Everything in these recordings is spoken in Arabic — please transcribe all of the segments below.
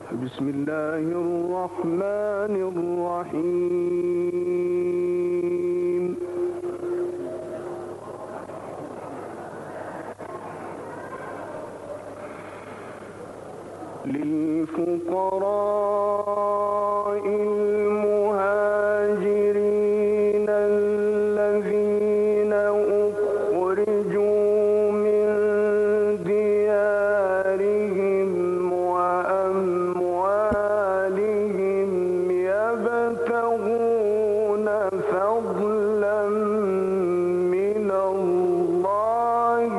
بسم الله الرحمن الرحيم. للفقراء المهاجرين الذين أخرجوا من ديارهم وأموالهم يبتغون فضلا من الله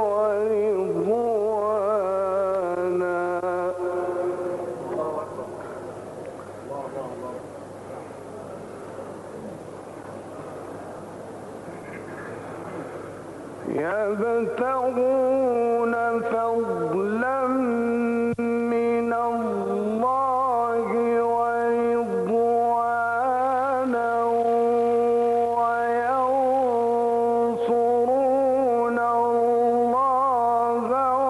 ورضوانا وينصرون الله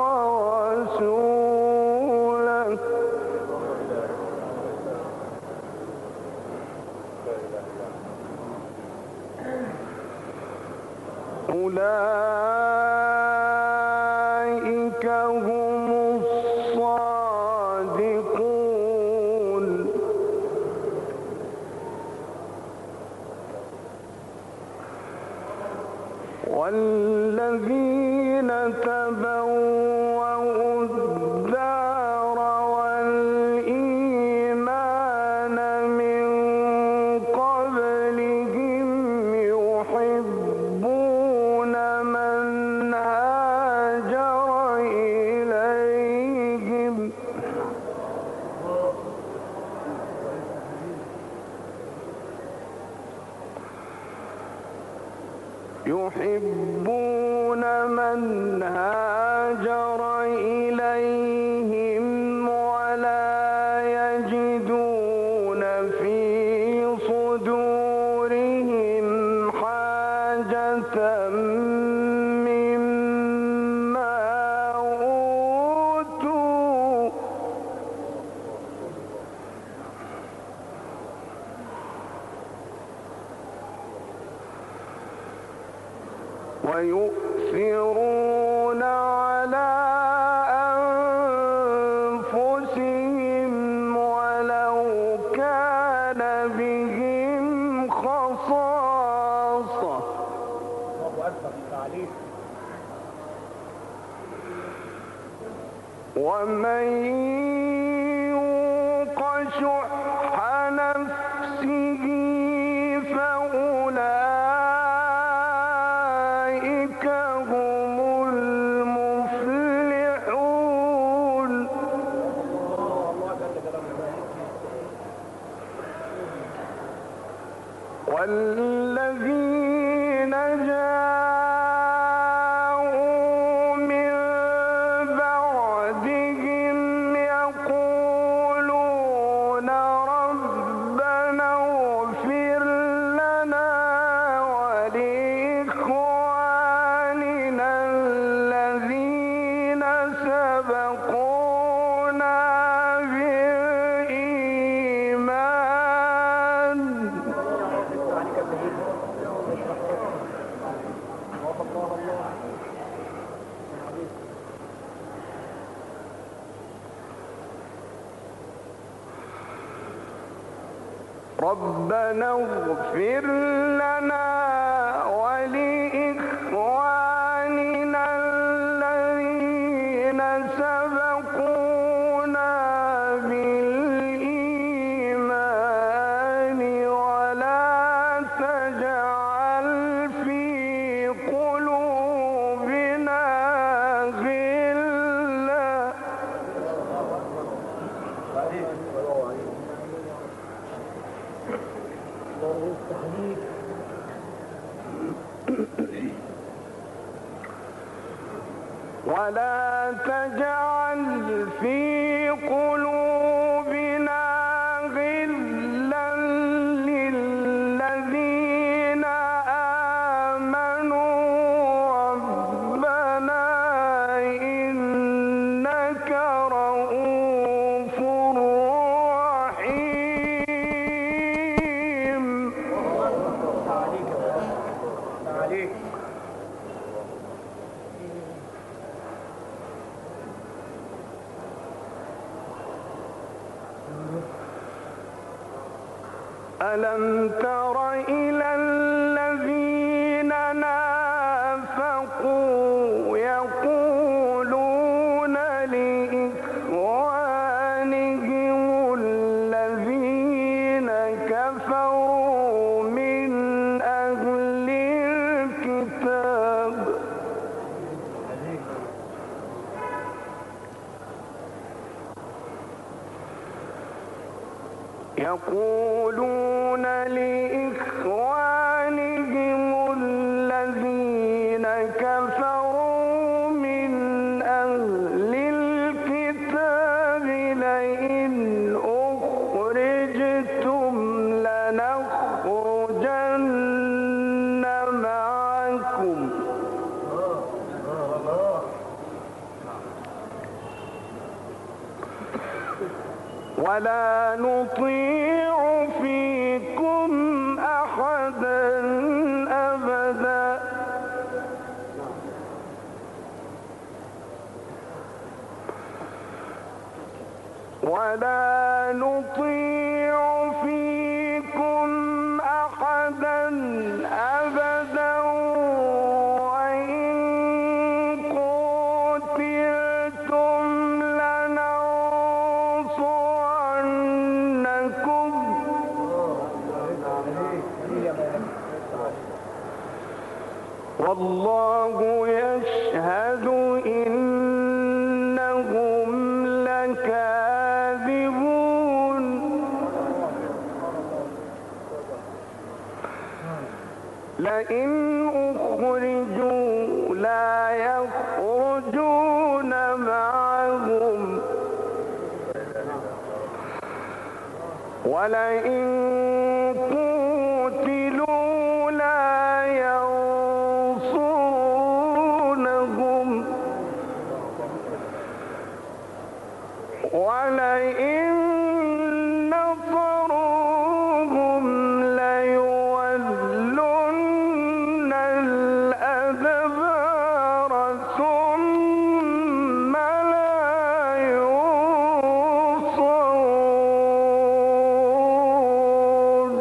ورسوله أولئك هم الصادقون. والذين تبوأوا الدار والإيمان من قبلهم يحبون من هاجر إليهم ولا يجدون في صدورهم حاجة مما أوتوا ويؤثرون على أنفسهم ولو كان بهم خصاصة ومن يوق شح نفسه فأولئك هم المفلحون. والذين جاءوا من بعدهم يقولون ربنا اغفر لنا ولإخواننا الذين سبقونا بالإيمان ربنا اغفر لنا ولإخواننا الذين سبقونا بالإيمان ولا تجعل في قلوبنا غلا ولا تجعل في قلوبنا غلا للذين آمنوا ربنا إنك رؤوف ألم تر إلى الذين نافقوا يقولون لإخوانهم الذين كفروا من أهل الكتاب لئن أخرجتم لنخرجن معكم ولا نطيع فيكم أحدا أبدا ولا نطيع فيكم أحدا أبدا وإن قتلتم لننصرنكم والله يشهد إنهم لكاذبون لئن أخرجوا لا يخرجون معهم ولئن قتلوا لا ينصرونهم ولئن نصروهم ليولن الأدبار ثم لا ينصرون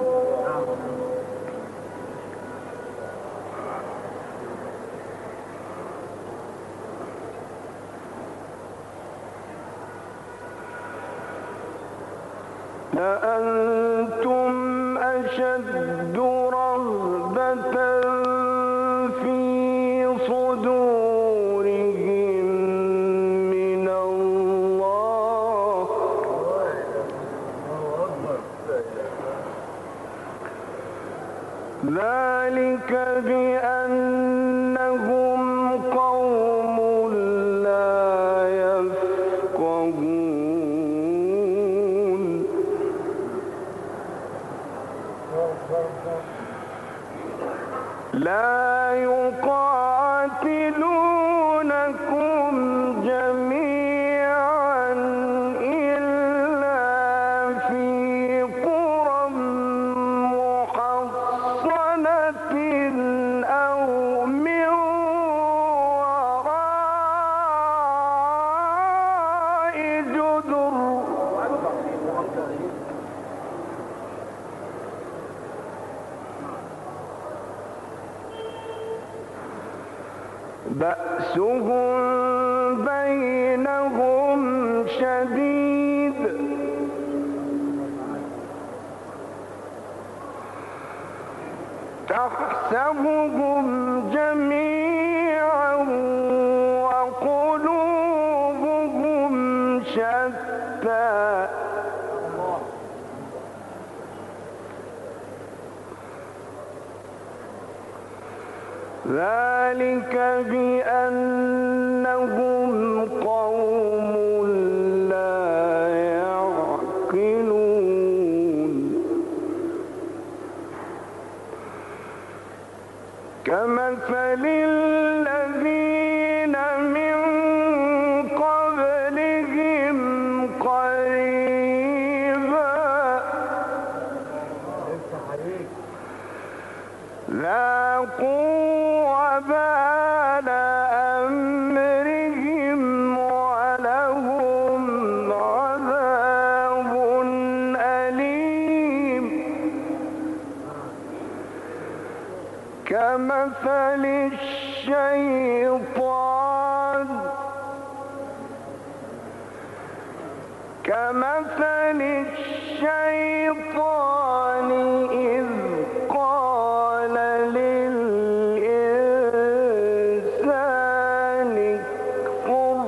لأنتم أشد رهبة في صدورهم من الله ذلك بأنهم قوم لا يفقهون لا يقاتلونكم جميعا إلا في قرى محصنة أو من وراء جدر بأسهم بينهم شديد تحسبهم جميعا وقلوبهم شتى ذلك بأنهم قوم لا يعقلون كمثل الذين من قبلهم قريبا ذاقوا وبال أمرهم ولهم عذاب كمثل الشيطان إذ قال للإنسان اكفر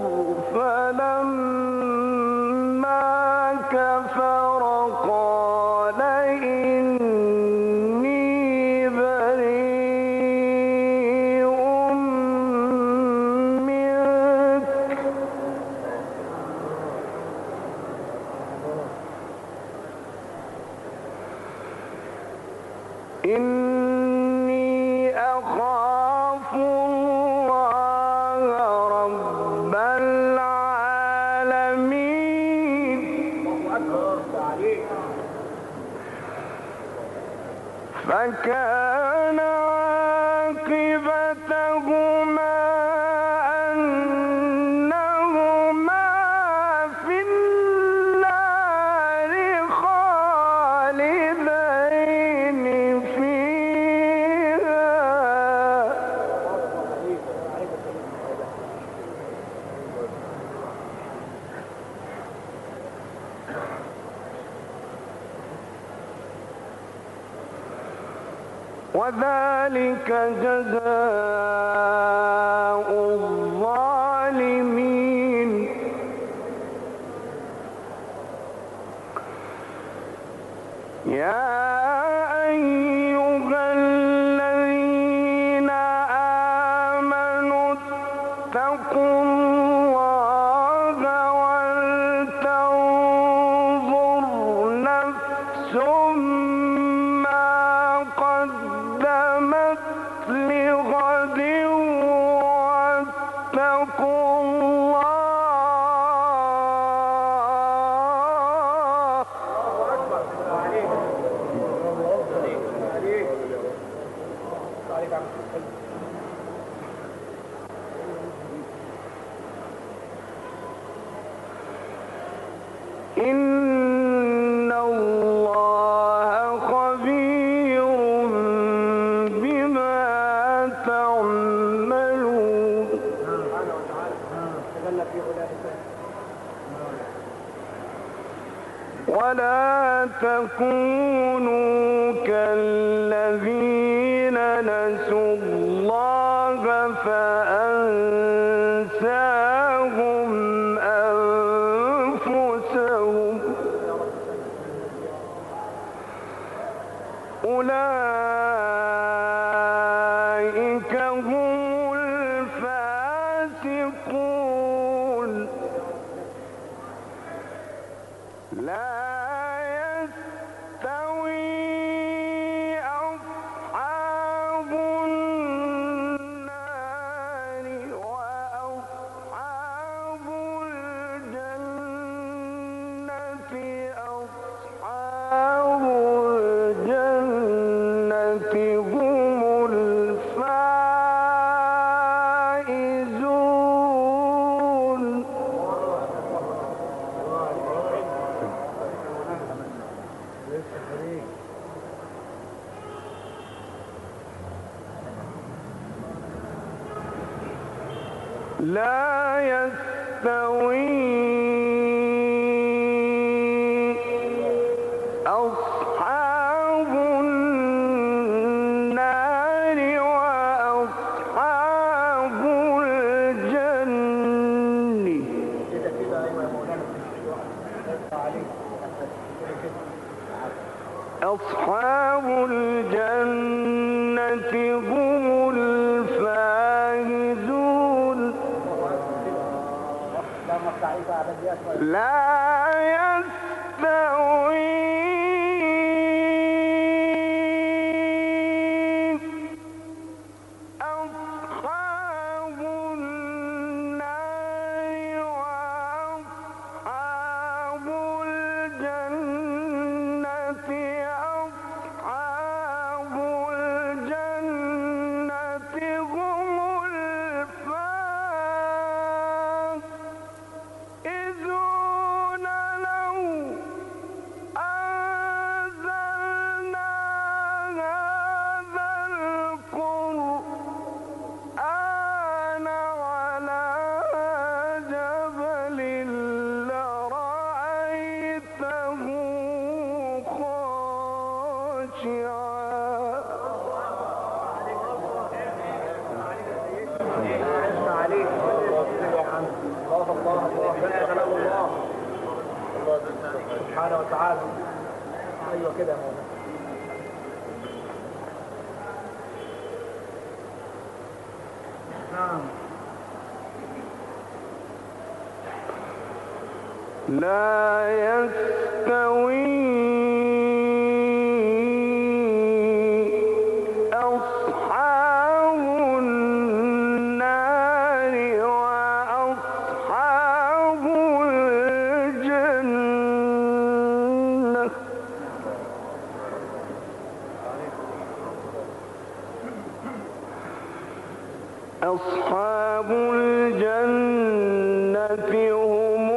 فلما كفر قال إني بريء منك إني أخاف الله رب العالمين فكان عاقبتهما أنهما في النار خالدين فيها وذلك جزاء الظالمين يا أيها الذين آمنوا اتقوا الله ولتنظر نفس ما قدمت لغد واتقوا الله إن الله خبير بما تعملون ولا تكونوا كالذين نسوا الله فأنساهم أنفسهم أولئك هم الفاسقون لا يستوي أصحاب النار وأصحاب الجنة أصحاب الجنة هم الفائزون لا يستوي أصحاب النار وأصحاب الجنة أصحاب الجنة هم الفائزون لا يستوي أصحاب النار وأصحاب الجنة أصحاب الجنة هم الفائزون سبحانه وتعالى. ايوه كده يا مولانا. نعم. لا يستوي أصحاب النار وأصحاب الجنة. أصحاب الجنة هم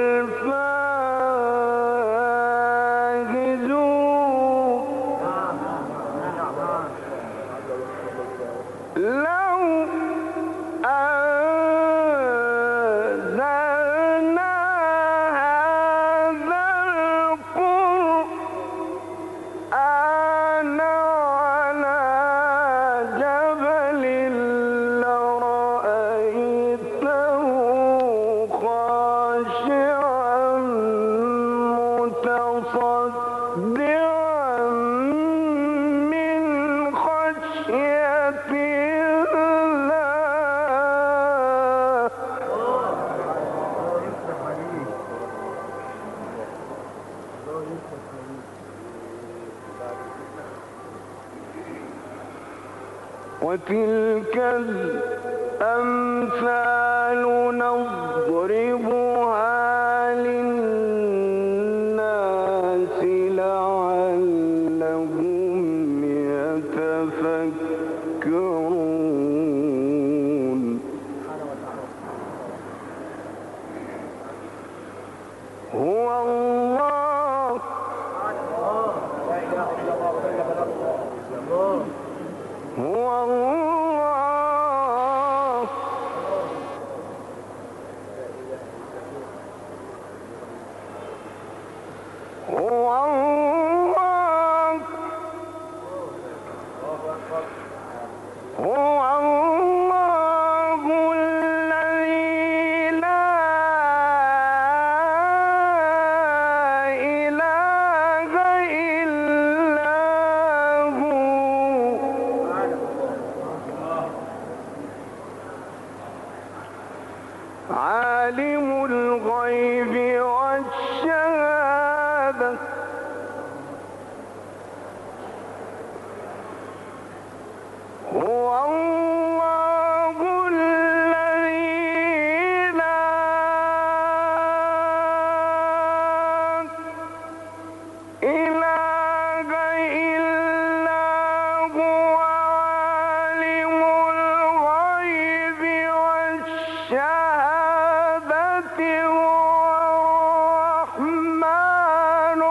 لو أنزلنا هذا القرآن على جبل لرأيته خاشعا متصدعا من خشية وتلك الأمثال نضربها للناس لعلهم يتفكرون. هو الله هو الله هو الله هو الله الذي لا إله إلا هو عالم الغيب والشهادة هو الله الذي لا إله إلا هو عالم الغيب والشهادة هو الرحمن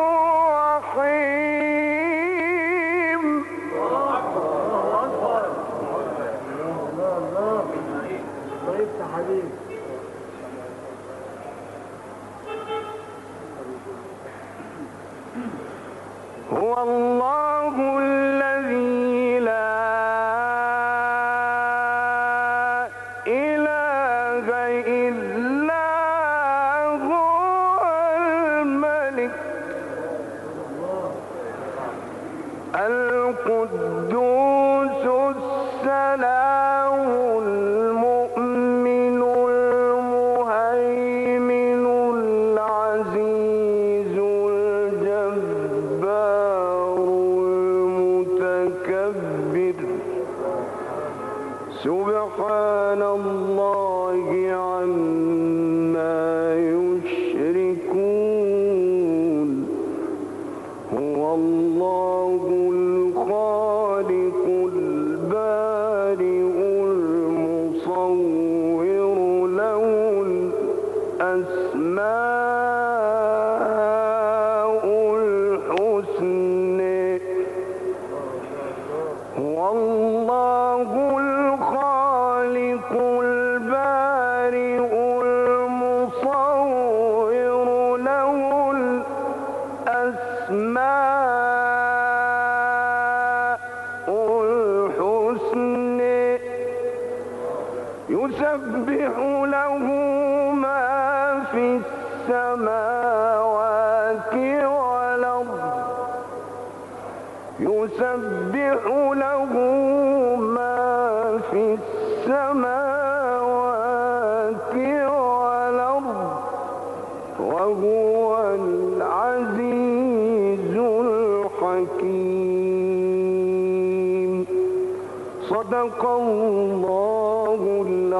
الرحيم. هو الله الذي لا إله إلا هو الملك القدوس السلام المؤمن المهيمن العزيز الجبار المتكبر سبحان الله عما يشركون. هو الله الخالق السماوات والأرض يسبح له ما في السماوات والأرض وهو العزيز الحكيم. صدق الله العظيم.